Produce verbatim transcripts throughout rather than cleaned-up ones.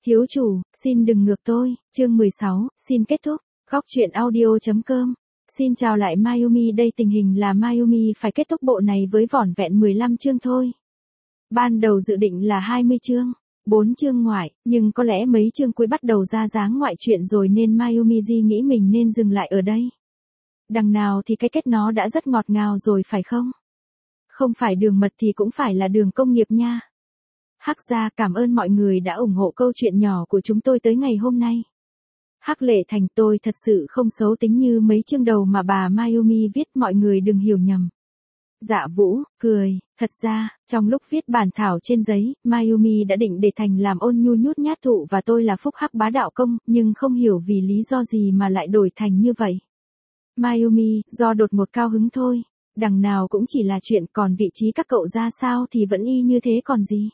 Hiếu chủ, xin đừng ngược tôi, chương mười sáu, xin kết thúc, góc truyện audio.com. Xin chào lại Mayumi, đây tình hình là Mayumi phải kết thúc bộ này với vỏn vẹn mười lăm chương thôi. Ban đầu dự định là hai mươi chương, bốn chương ngoại, nhưng có lẽ mấy chương cuối bắt đầu ra dáng ngoại truyện rồi nên Mayumi nghĩ mình nên dừng lại ở đây. Đằng nào thì cái kết nó đã rất ngọt ngào rồi phải không? Không phải đường mật thì cũng phải là đường công nghiệp nha. Hắc gia cảm ơn mọi người đã ủng hộ câu chuyện nhỏ của chúng tôi tới ngày hôm nay. Hắc Lệ Thành, tôi thật sự không xấu tính như mấy chương đầu mà bà Mayumi viết, mọi người đừng hiểu nhầm. Dạ Vũ, cười, thật ra, trong lúc viết bản thảo trên giấy, Mayumi đã định để Thành làm ôn nhu nhút nhát thụ và tôi là phúc hắc bá đạo công, nhưng không hiểu vì lý do gì mà lại đổi thành như vậy. Mayumi, do đột ngột cao hứng thôi, đằng nào cũng chỉ là chuyện, còn vị trí các cậu ra sao thì vẫn y như thế còn gì.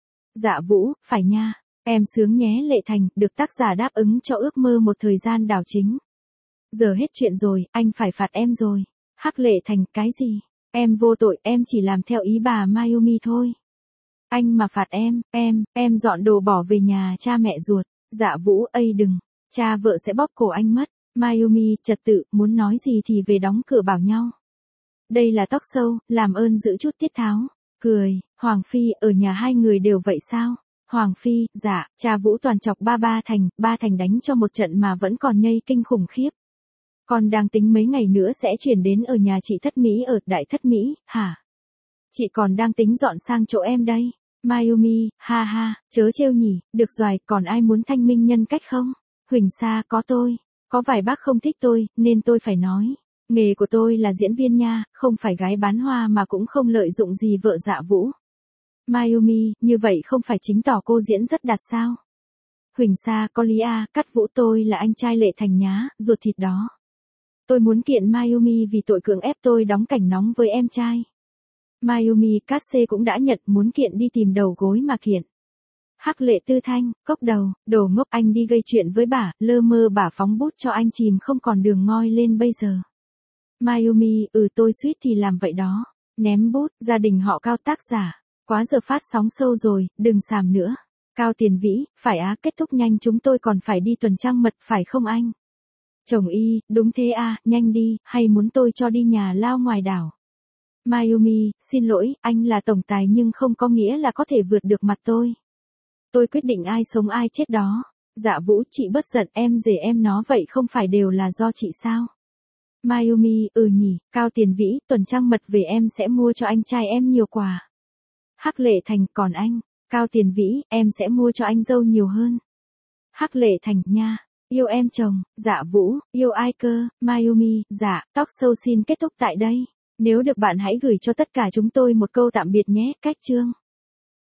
Dạ Vũ, phải nha, em sướng nhé. Lệ Thành, được tác giả đáp ứng cho ước mơ một thời gian đảo chính. Giờ hết chuyện rồi, anh phải phạt em rồi. Hắc Lệ Thành, cái gì? Em vô tội, em chỉ làm theo ý bà Mayumi thôi. Anh mà phạt em, em, em dọn đồ bỏ về nhà cha mẹ ruột. Dạ Vũ, ây đừng, cha vợ sẽ bóp cổ anh mất. Mayumi, trật tự, muốn nói gì thì về đóng cửa bảo nhau. Đây là talk show, làm ơn giữ chút tiết tháo. Cười, Hoàng Phi, ở nhà hai người đều vậy sao? Hoàng Phi, dạ, cha Vũ toàn chọc ba ba Thành, ba Thành đánh cho một trận mà vẫn còn nhây kinh khủng khiếp. Con đang tính mấy ngày nữa sẽ chuyển đến ở nhà chị Thất Mỹ ở Đại Thất Mỹ, hả? Chị còn đang tính dọn sang chỗ em đây. Mayumi, ha ha, chớ trêu nhỉ, được rồi, còn ai muốn thanh minh nhân cách không? Huỳnh Sa, có tôi, có vài bác không thích tôi, nên tôi phải nói. Nghề của tôi là diễn viên nha, không phải gái bán hoa mà cũng không lợi dụng gì vợ Dạ Vũ. Mayumi, như vậy không phải chính tỏ cô diễn rất đạt sao? Huỳnh Sa, có lý à, cắt Vũ, tôi là anh trai Lệ Thành nhá, ruột thịt đó. Tôi muốn kiện Mayumi vì tội cưỡng ép tôi đóng cảnh nóng với em trai. Mayumi, cát xê cũng đã nhận, muốn kiện đi tìm đầu gối mà kiện. Hắc Lệ Tư Thanh, cốc đầu, đồ ngốc, anh đi gây chuyện với bà, lơ mơ bà phóng bút cho anh chìm không còn đường ngoi lên bây giờ. Mayumi, ừ tôi suýt thì làm vậy đó. Ném bút, gia đình họ Cao tác giả. Quá giờ phát sóng sâu rồi, đừng xàm nữa. Cao Tiền Vĩ, phải á, kết thúc nhanh, chúng tôi còn phải đi tuần trăng mật phải không anh? Chồng Y, đúng thế à, nhanh đi, hay muốn tôi cho đi nhà lao ngoài đảo? Mayumi, xin lỗi, anh là tổng tài nhưng không có nghĩa là có thể vượt được mặt tôi. Tôi quyết định ai sống ai chết đó. Dạ Vũ, chị bớt giận, em rể em nó vậy không phải đều là do chị sao? Mayumi, ừ nhỉ, Cao Tiền Vĩ, tuần trăng mật về em sẽ mua cho anh trai em nhiều quà. Hắc Lệ Thành, còn anh? Cao Tiền Vĩ, em sẽ mua cho anh dâu nhiều hơn. Hắc Lệ Thành, nha, yêu em chồng. Dạ Vũ, yêu ai cơ? Mayumi, dạ, talk show xin kết thúc tại đây. Nếu được bạn hãy gửi cho tất cả chúng tôi một câu tạm biệt nhé, cách chương.